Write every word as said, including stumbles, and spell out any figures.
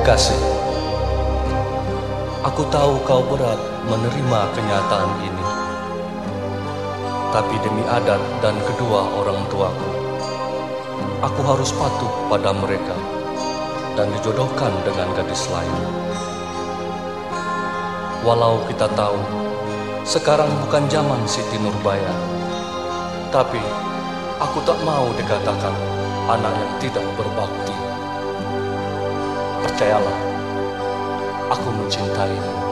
Kekasih, aku tahu kau berat menerima kenyataan ini. Tapi demi adat dan kedua orang tuaku, aku harus patuh pada mereka dan dijodohkan dengan gadis lain. Walau kita tahu sekarang bukan zaman Siti Nurbaya, tapi aku tak mau dikatakan anak yang tidak berbakti. Percayalah, aku mencintaimu.